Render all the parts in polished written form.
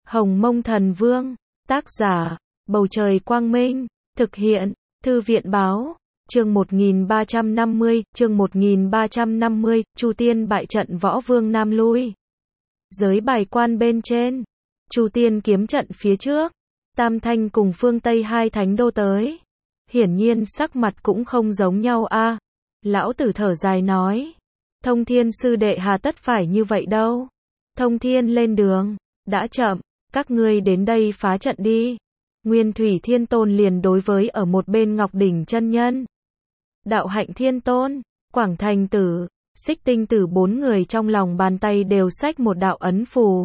Hồng Mông Thần Vương, tác giả, Bầu Trời Quang Minh, thực hiện, Thư viện Báo, chương 1350, Chu Tiên bại trận Võ Vương Nam lui. Giới bài quan bên trên, Chu Tiên kiếm trận phía trước, Tam Thanh cùng phương Tây hai thánh đô tới. Hiển nhiên sắc mặt cũng không giống nhau a. Lão tử thở dài nói, Thông Thiên sư đệ hà tất phải như vậy đâu. Thông Thiên lên đường, đã chậm, các ngươi đến đây phá trận đi. Nguyên Thủy Thiên Tôn liền đối với ở một bên Ngọc Đỉnh chân nhân, Đạo Hạnh Thiên Tôn, Quảng Thành Tử, Xích Tinh Tử bốn người trong lòng bàn tay đều xách một đạo ấn phù.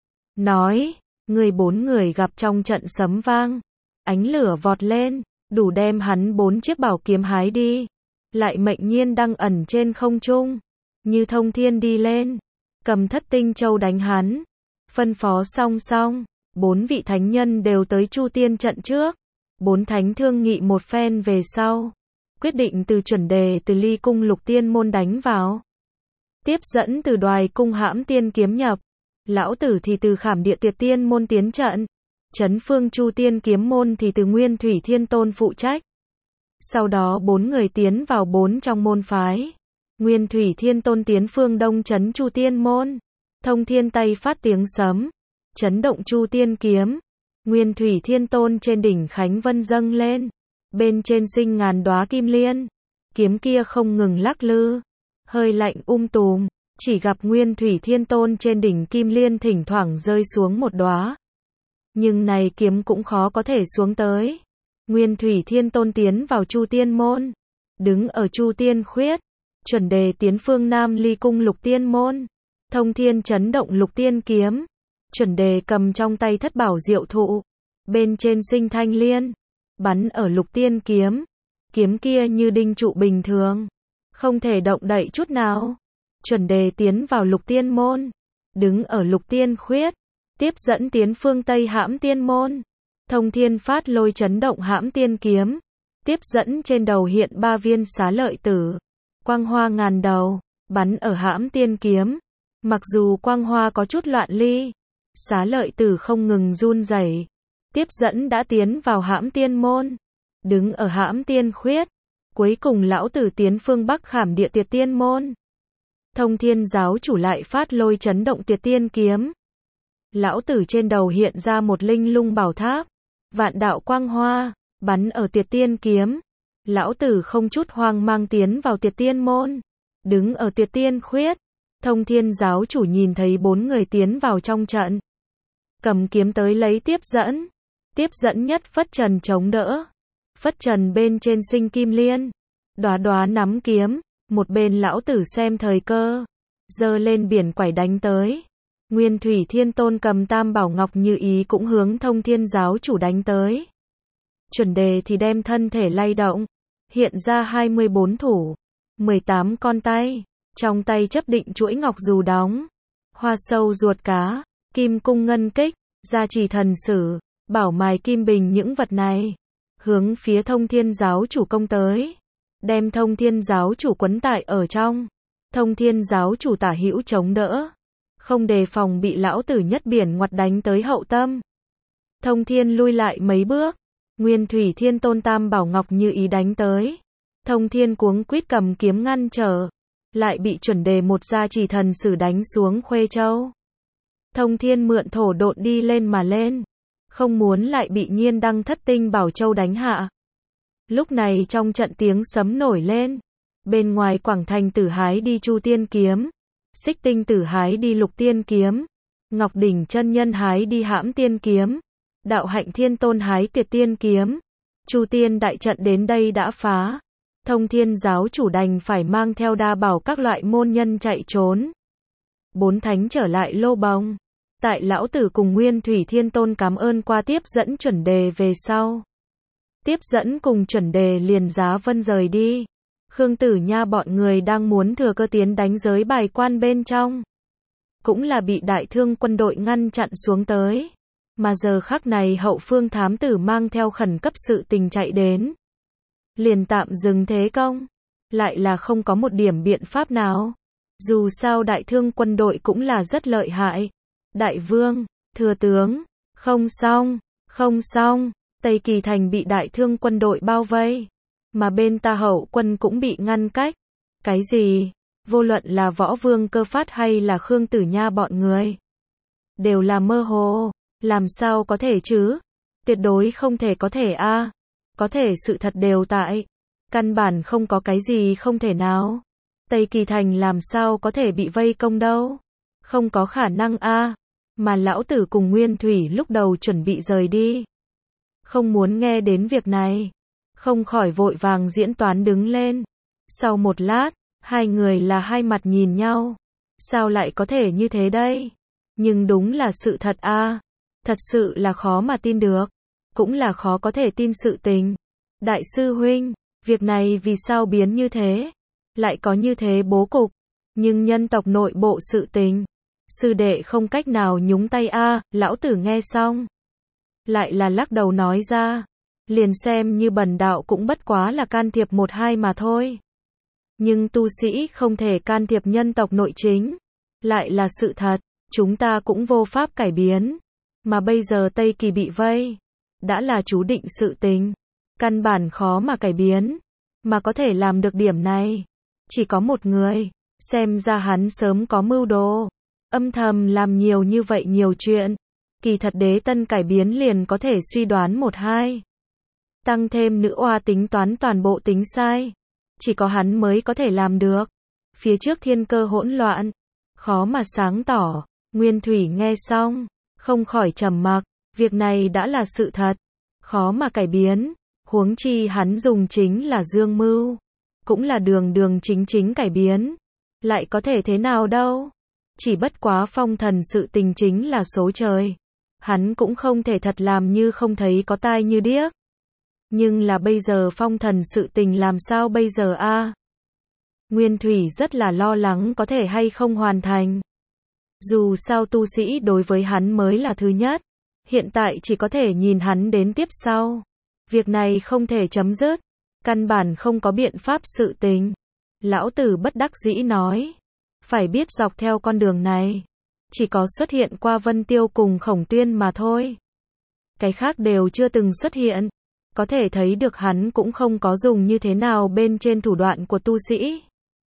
Nói, người bốn người gặp trong trận sấm vang, ánh lửa vọt lên, đủ đem hắn bốn chiếc bảo kiếm hái đi. Lại mệnh nhiên đang ẩn trên không trung, như Thông Thiên đi lên, cầm Thất Tinh Châu đánh hắn. Phân phó song song, bốn vị thánh nhân đều tới Chu Tiên trận trước. Bốn thánh thương nghị một phen về sau, quyết định từ chuẩn đề từ Ly Cung Lục Tiên môn đánh vào. Tiếp dẫn từ Đoài Cung Hãm Tiên kiếm nhập. Lão tử thì từ Khảm Địa Tuyệt Tiên môn tiến trận. Trấn Phương Chu Tiên kiếm môn thì từ Nguyên Thủy Thiên Tôn phụ trách. Sau đó bốn người tiến vào bốn trong môn phái. Nguyên Thủy Thiên Tôn tiến phương Đông trấn Chu Tiên môn. Thông Thiên tay phát tiếng sấm, chấn động Chu Tiên kiếm. Nguyên Thủy Thiên Tôn trên đỉnh Khánh Vân dâng lên, bên trên sinh ngàn đóa kim liên. Kiếm kia không ngừng lắc lư, hơi lạnh tùm, chỉ gặp Nguyên Thủy Thiên Tôn trên đỉnh kim liên thỉnh thoảng rơi xuống một đóa. Nhưng này kiếm cũng khó có thể xuống tới. Nguyên Thủy Thiên Tôn tiến vào Chu Tiên môn, đứng ở Chu Tiên khuyết. Chuẩn đề tiến phương Nam Ly Cung Lục Tiên môn. Thông Thiên chấn động Lục Tiên kiếm. Chuẩn đề cầm trong tay Thất Bảo Diệu Thụ, bên trên sinh thanh liên, bắn ở Lục Tiên kiếm. Kiếm kia như đinh trụ bình thường, không thể động đậy chút nào. Chuẩn đề tiến vào Lục Tiên môn, đứng ở Lục Tiên khuyết, tiếp dẫn tiến phương Tây Hãm Tiên môn. Thông Thiên phát lôi chấn động Hãm Tiên kiếm, tiếp dẫn trên đầu hiện ba viên xá lợi tử, quang hoa ngàn đầu, bắn ở Hãm Tiên kiếm. Mặc dù quang hoa có chút loạn ly, xá lợi tử không ngừng run rẩy. Tiếp dẫn đã tiến vào Hãm Tiên môn, đứng ở Hãm Tiên khuyết. Cuối cùng lão tử tiến phương Bắc Khảm Địa Tuyệt Tiên môn. Thông Thiên giáo chủ lại phát lôi chấn động Tuyệt Tiên kiếm. Lão tử trên đầu hiện ra một linh lung bảo tháp, vạn đạo quang hoa, bắn ở Tuyệt Tiên kiếm. Lão tử không chút hoang mang tiến vào Tuyệt Tiên môn, đứng ở Tuyệt Tiên khuyết. Thông Thiên giáo chủ nhìn thấy bốn người tiến vào trong trận, cầm kiếm tới lấy tiếp dẫn. Tiếp dẫn nhất phất trần chống đỡ, phất trần bên trên sinh kim liên, đóa đóa nắm kiếm. Một bên lão tử xem thời cơ, giơ lên biển quải đánh tới. Nguyên Thủy Thiên Tôn cầm Tam Bảo Ngọc Như Ý cũng hướng Thông Thiên giáo chủ đánh tới. Chuẩn đề thì đem thân thể lay động, hiện ra 24 thủ, 18 con tay, trong tay chấp định chuỗi ngọc dù đóng, hoa sâu ruột cá, kim cung ngân kích, gia trì thần sử, bảo mài kim bình những vật này, hướng phía Thông Thiên giáo chủ công tới, đem Thông Thiên giáo chủ quấn tại ở trong. Thông Thiên giáo chủ tả hữu chống đỡ, không đề phòng bị lão tử nhất biển ngoặt đánh tới hậu tâm. Thông Thiên lui lại mấy bước, Nguyên Thủy Thiên Tôn Tam Bảo Ngọc Như Ý đánh tới. Thông Thiên cuống quýt cầm kiếm ngăn trở, lại bị chuẩn đề một gia trì thần sử đánh xuống Khuê Châu. Thông Thiên mượn thổ độn đi lên mà lên, không muốn lại bị Nhiên Đăng Thất Tinh Bảo Châu đánh hạ. Lúc này trong trận tiếng sấm nổi lên, bên ngoài Quảng Thành Tử hái đi Chu Tiên kiếm, Xích Tinh Tử hái đi Lục Tiên kiếm, Ngọc Đỉnh chân nhân hái đi Hãm Tiên kiếm, Đạo Hạnh Thiên Tôn hái Tuyệt Tiên kiếm. Chu Tiên đại trận đến đây đã phá, Thông Thiên giáo chủ đành phải mang theo đa bảo các loại môn nhân chạy trốn. Bốn thánh trở lại Lô Bồng, tại lão tử cùng Nguyên Thủy Thiên Tôn cảm ơn qua tiếp dẫn chuẩn đề về sau. Tiếp dẫn cùng chuẩn đề liền giá vân rời đi. Khương Tử Nha bọn người đang muốn thừa cơ tiến đánh giới bài quan bên trong, cũng là bị Đại Thương quân đội ngăn chặn xuống tới. Mà giờ khắc này hậu phương thám tử mang theo khẩn cấp sự tình chạy đến, liền tạm dừng thế công, lại là không có một điểm biện pháp nào. Dù sao Đại Thương quân đội cũng là rất lợi hại. Đại vương, thừa tướng, Không xong, Tây Kỳ thành bị Đại Thương quân đội bao vây, mà bên ta hậu quân cũng bị ngăn cách. Cái gì? Vô luận là Võ Vương Cơ Phát hay là Khương Tử Nha bọn người, đều là mơ hồ, làm sao có thể chứ? Tuyệt đối không thể có thể a. Có thể sự thật đều tại, căn bản không có cái gì không thể nào. Tây Kỳ thành làm sao có thể bị vây công đâu? Không có khả năng a. Mà lão tử cùng Nguyên Thủy lúc đầu chuẩn bị rời đi, không muốn nghe đến việc này, không khỏi vội vàng diễn toán đứng lên. Sau một lát, hai người là hai mặt nhìn nhau. Sao lại có thể như thế đây? Nhưng đúng là sự thật a. Thật sự là khó mà tin được, cũng là khó có thể tin sự tình. Đại sư huynh, việc này vì sao biến như thế? Lại có như thế bố cục, nhưng nhân tộc nội bộ sự tình, sư đệ không cách nào nhúng tay a. Lão tử nghe xong, lại là lắc đầu nói ra, liền xem như bần đạo cũng bất quá là can thiệp một hai mà thôi. Nhưng tu sĩ không thể can thiệp nhân tộc nội chính, lại là sự thật, chúng ta cũng vô pháp cải biến. Mà bây giờ Tây Kỳ bị vây, đã là chú định sự tình, căn bản khó mà cải biến. Mà có thể làm được điểm này, chỉ có một người, xem ra hắn sớm có mưu đồ, âm thầm làm nhiều như vậy nhiều chuyện. Kỳ thật Đế Tân cải biến liền có thể suy đoán một hai. Tăng thêm nữ oa tính toán toàn bộ tính sai, chỉ có hắn mới có thể làm được. Phía trước thiên cơ hỗn loạn, khó mà sáng tỏ. Nguyên Thủy nghe xong, không khỏi trầm mặc. Việc này đã là sự thật, khó mà cải biến. Huống chi hắn dùng chính là dương mưu, cũng là đường đường chính chính cải biến, lại có thể thế nào đâu. Chỉ bất quá phong thần sự tình chính là số trời, hắn cũng không thể thật làm như không thấy có tai như điếc. Nhưng là bây giờ phong thần sự tình làm sao bây giờ a? Nguyên Thủy rất là lo lắng có thể hay không hoàn thành. Dù sao tu sĩ đối với hắn mới là thứ nhất, hiện tại chỉ có thể nhìn hắn đến tiếp sau. Việc này không thể chấm dứt, căn bản không có biện pháp sự tình. Lão tử bất đắc dĩ nói, phải biết dọc theo con đường này, chỉ có xuất hiện qua Vân Tiêu cùng Khổng Tuyên mà thôi. Cái khác đều chưa từng xuất hiện, có thể thấy được hắn cũng không có dùng như thế nào bên trên thủ đoạn của tu sĩ.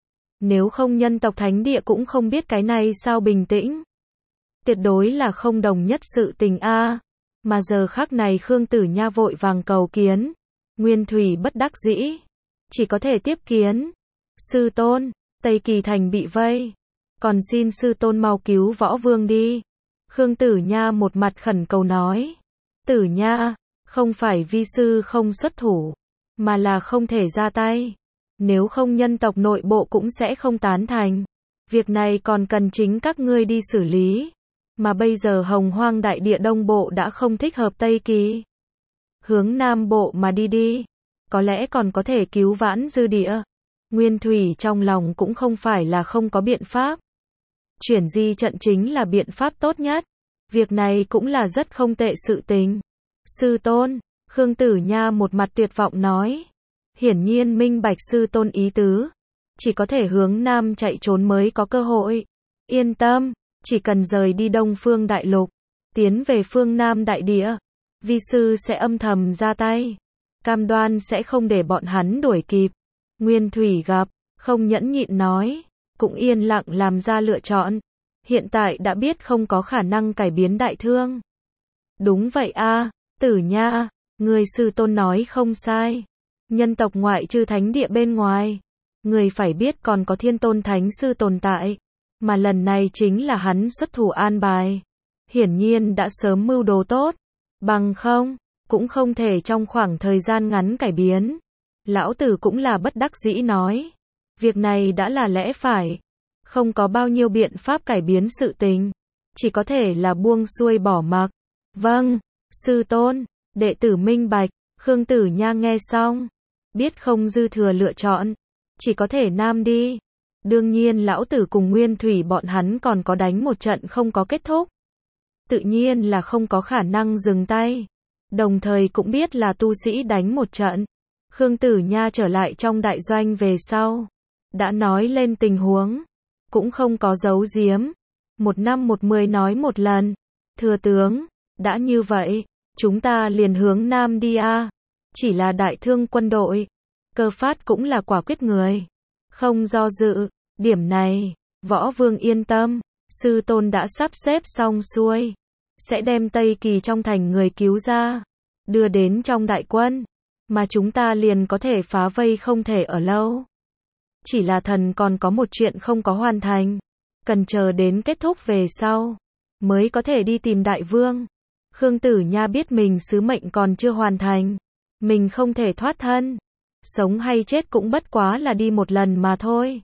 Nếu không nhân tộc thánh địa cũng không biết cái này sao bình tĩnh. Tuyệt đối là không đồng nhất sự tình a. Mà giờ khắc này Khương Tử Nha vội vàng cầu kiến. Nguyên Thủy bất đắc dĩ, chỉ có thể tiếp kiến. Sư tôn, Tây Kỳ thành bị vây, còn xin sư tôn mau cứu Võ Vương đi. Khương Tử Nha một mặt khẩn cầu nói. Tử Nha, không phải vi sư không xuất thủ, mà là không thể ra tay. Nếu không nhân tộc nội bộ cũng sẽ không tán thành. Việc này còn cần chính các ngươi đi xử lý. Mà bây giờ Hồng Hoang đại địa đông bộ đã không thích hợp Tây Kỳ, hướng nam bộ mà đi, có lẽ còn có thể cứu vãn dư địa. Nguyên Thủy trong lòng cũng không phải là không có biện pháp. Chuyển di trận chính là biện pháp tốt nhất. Việc này cũng là rất không tệ sự tình. Sư tôn, Khương Tử Nha một mặt tuyệt vọng nói. Hiển nhiên minh bạch sư tôn ý tứ, chỉ có thể hướng nam chạy trốn mới có cơ hội. Yên tâm, chỉ cần rời đi Đông Phương Đại Lục, tiến về phương Nam Đại Địa, vi sư sẽ âm thầm ra tay, cam đoan sẽ không để bọn hắn đuổi kịp. Nguyên Thủy gặp, không nhẫn nhịn nói, cũng yên lặng làm ra lựa chọn. Hiện tại đã biết không có khả năng cải biến Đại Thương. Đúng vậy a, Tử Nha, người sư tôn nói không sai. Nhân tộc ngoại trừ thánh địa bên ngoài, người phải biết còn có Thiên Tôn Thánh Sư tồn tại. Mà lần này chính là hắn xuất thủ an bài. Hiển nhiên đã sớm mưu đồ tốt. Bằng không, cũng không thể trong khoảng thời gian ngắn cải biến. Lão tử cũng là bất đắc dĩ nói. Việc này đã là lẽ phải. Không có bao nhiêu biện pháp cải biến sự tình. Chỉ có thể là buông xuôi bỏ mặc. Vâng, sư tôn, đệ tử minh bạch. Khương Tử Nha nghe xong, biết không dư thừa lựa chọn, chỉ có thể nam đi. Đương nhiên lão tử cùng Nguyên Thủy bọn hắn còn có đánh một trận không có kết thúc. Tự nhiên là không có khả năng dừng tay. Đồng thời cũng biết là tu sĩ đánh một trận. Khương Tử Nha trở lại trong đại doanh về sau, đã nói lên tình huống, cũng không có giấu giếm. 1 năm 1 10 nói một lần. Thừa tướng, Đã như vậy, chúng ta liền hướng Nam đi a. Chỉ là đại thương quân đội. Cơ Phát cũng là quả quyết người. Không do dự, điểm này, Võ Vương yên tâm, sư tôn đã sắp xếp xong xuôi. Sẽ đem Tây Kỳ trong thành người cứu ra, đưa đến trong đại quân. Mà chúng ta liền có thể phá vây không thể ở lâu. Chỉ là thần còn có một chuyện không có hoàn thành. Cần chờ đến kết thúc về sau, mới có thể đi tìm đại vương. Khương Tử Nha biết mình sứ mệnh còn chưa hoàn thành. Mình không thể thoát thân. Sống hay chết cũng bất quá là đi một lần mà thôi.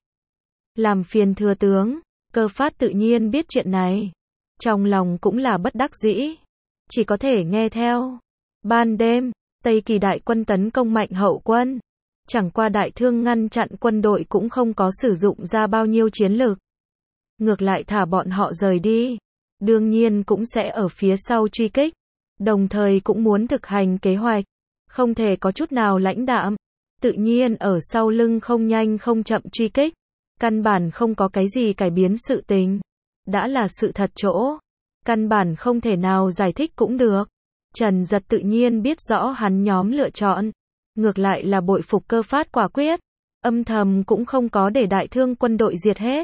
Làm phiền thừa tướng. Cơ Phát tự nhiên biết chuyện này. Trong lòng cũng là bất đắc dĩ. Chỉ có thể nghe theo. Ban đêm, Tây Kỳ đại quân tấn công mạnh hậu quân. Chẳng qua đại thương ngăn chặn quân đội cũng không có sử dụng ra bao nhiêu chiến lực. Ngược lại thả bọn họ rời đi. Đương nhiên cũng sẽ ở phía sau truy kích. Đồng thời cũng muốn thực hành kế hoạch. Không thể có chút nào lãnh đạm. Tự nhiên ở sau lưng không nhanh không chậm truy kích. Căn bản không có cái gì cải biến sự tình. Đã là sự thật chỗ. Căn bản không thể nào giải thích cũng được. Trần Giật tự nhiên biết rõ hắn nhóm lựa chọn. Ngược lại là bội phục Cơ Phát quả quyết. Âm thầm cũng không có để đại thương quân đội diệt hết.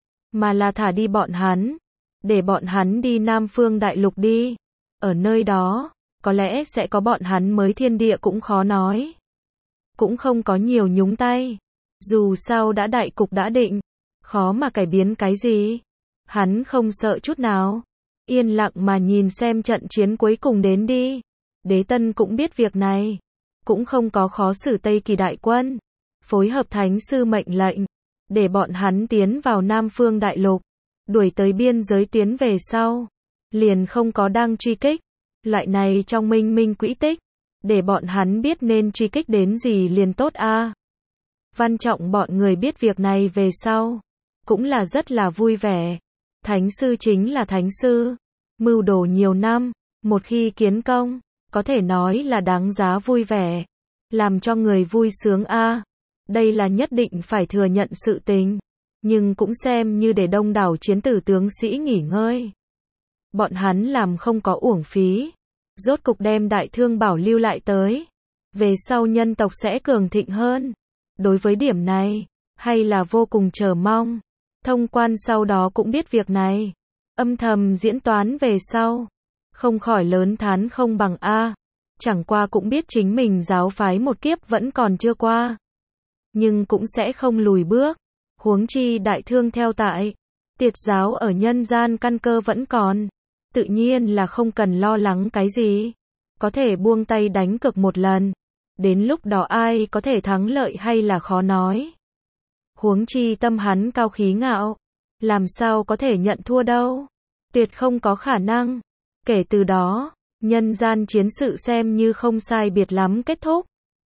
Mà là thả đi bọn hắn. Để bọn hắn đi Nam Phương Đại Lục đi. Ở nơi đó, có lẽ sẽ có bọn hắn mới thiên địa cũng khó nói. Cũng không có nhiều nhúng tay. Dù sao đã đại cục đã định. Khó mà cải biến cái gì. Hắn không sợ chút nào. Yên lặng mà nhìn xem trận chiến cuối cùng đến đi. Đế Tân cũng biết việc này. Cũng không có khó xử Tây Kỳ đại quân. Phối hợp thánh sư mệnh lệnh. Để bọn hắn tiến vào Nam Phương Đại Lục. Đuổi tới biên giới tiến về sau. Liền không có đang truy kích. Loại này trong minh minh quỹ tích. Để bọn hắn biết nên truy kích đến gì liền tốt a. Văn Trọng bọn người biết việc này về sau. Cũng là rất là vui vẻ. Thánh sư chính là thánh sư. Mưu đồ nhiều năm. Một khi kiến công. Có thể nói là đáng giá vui vẻ. Làm cho người vui sướng a. Đây là nhất định phải thừa nhận sự tình. Nhưng cũng xem như để đông đảo chiến tử tướng sĩ nghỉ ngơi. Bọn hắn làm không có uổng phí. Rốt cục đem đại thương bảo lưu lại tới. Về sau nhân tộc sẽ cường thịnh hơn. Đối với điểm này, hay là vô cùng chờ mong. Thông quan sau đó cũng biết việc này. Âm thầm diễn toán về sau. Không khỏi lớn thán không bằng a. Chẳng qua cũng biết chính mình giáo phái một kiếp vẫn còn chưa qua. Nhưng cũng sẽ không lùi bước. Huống chi đại thương theo tại. Tiệt giáo ở nhân gian căn cơ vẫn còn. Tự nhiên là không cần lo lắng cái gì. Có thể buông tay đánh cược một lần. Đến lúc đó ai có thể thắng lợi hay là khó nói. Huống chi tâm hắn cao khí ngạo. Làm sao có thể nhận thua đâu. Tuyệt không có khả năng. Kể từ đó, nhân gian chiến sự xem như không sai biệt lắm kết thúc.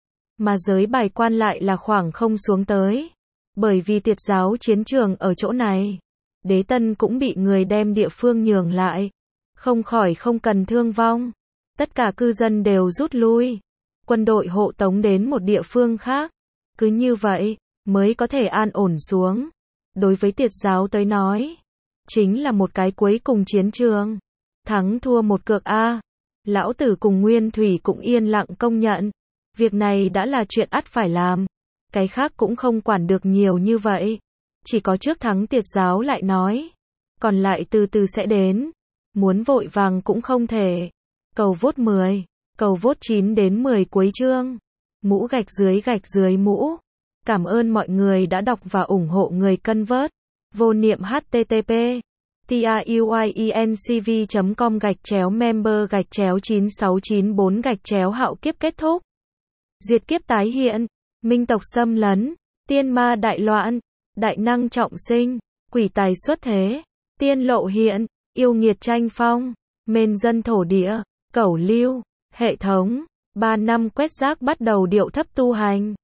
Mà giới bài quan lại là khoảng không xuống tới. Bởi vì tiệt giáo chiến trường ở chỗ này. Đế Tân cũng bị người đem địa phương nhường lại. Không khỏi không cần thương vong. Tất cả cư dân đều rút lui. Quân đội hộ tống đến một địa phương khác. Cứ như vậy, mới có thể an ổn xuống. Đối với tiệt giáo tới nói, chính là một cái cuối cùng chiến trường. Thắng thua một cược a. Lão tử cùng Nguyên Thủy cũng yên lặng công nhận. Việc này đã là chuyện ắt phải làm. Cái khác cũng không quản được nhiều như vậy. Chỉ có trước thắng tiệt giáo lại nói. Còn lại từ từ sẽ đến. Muốn vội vàng cũng không thể. Cầu vote 10. Cầu vote 9 đến 10 cuối chương. Mũ gạch dưới mũ. Cảm ơn mọi người đã đọc và ủng hộ người cân vớt. Vô niệm http truyencv.com/member/9694 hạo kiếp kết thúc. Diệt kiếp tái hiện. Minh tộc xâm lấn. Tiên ma đại loạn. Đại năng trọng sinh. Quỷ tài xuất thế. Tiên lộ hiện. Yêu nghiệt tranh phong. Mên dân thổ địa. Cẩu lưu. Hệ thống. 3 năm quét rác bắt đầu điệu thấp tu hành.